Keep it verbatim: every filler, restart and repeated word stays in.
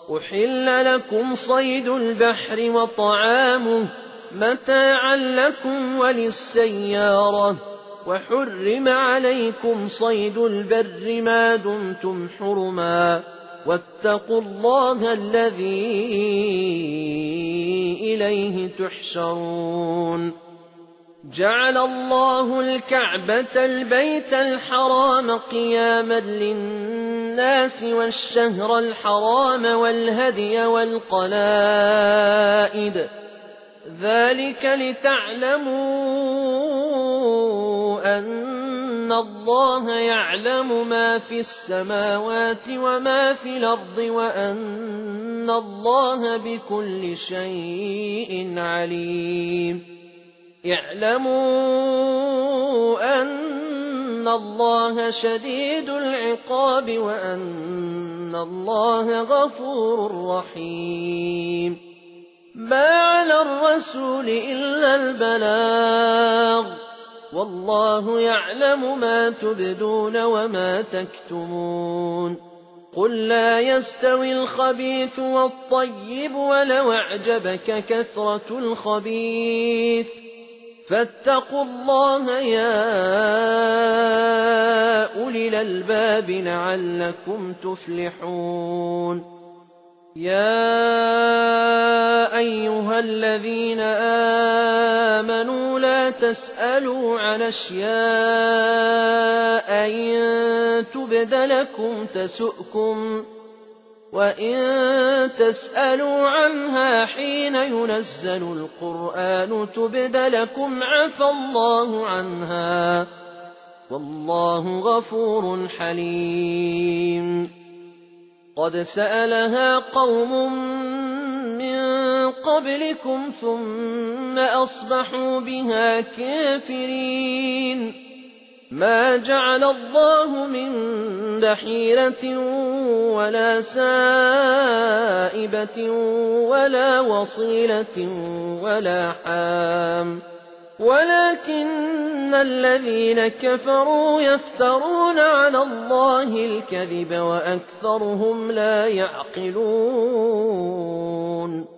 أحل لكم صيد البحر وطعامه متاعا لكم وللسيارة وحرم عليكم صيد البر ما دمتم حرما واتقوا الله الذي إليه تحشرون جعل الله الكعبة البيت الحرام قياما للناس والشهر الحرام والهدي والقلائد ذلك لتعلموا أن الله يعلم ما في السماوات وما في الأرض وأن الله بكل شيء عليم اعلموا أن الله شديد العقاب وأن الله غفور رحيم ما على الرسول إلا البلاغ والله يعلم ما تبدون وما تكتمون قل لا يستوي الخبيث والطيب ولو أعجبك كثرة الخبيث فاتقوا الله يا أولي الألباب لعلكم تفلحون يا أيها الذين آمنوا لا تسألوا عن أشياء إن تبد لكم تسؤكم وإن تسألوا عنها حين ينزل القرآن تبد لكم عفى الله عنها والله غفور حليم قد سألها قوم من قبلكم ثم أصبحوا بها كافرين ما جعل الله من بحيرة ولا سائبة ولا وصيلة ولا حام ولكن الذين كفروا يفترون على الله الكذب وأكثرهم لا يعقلون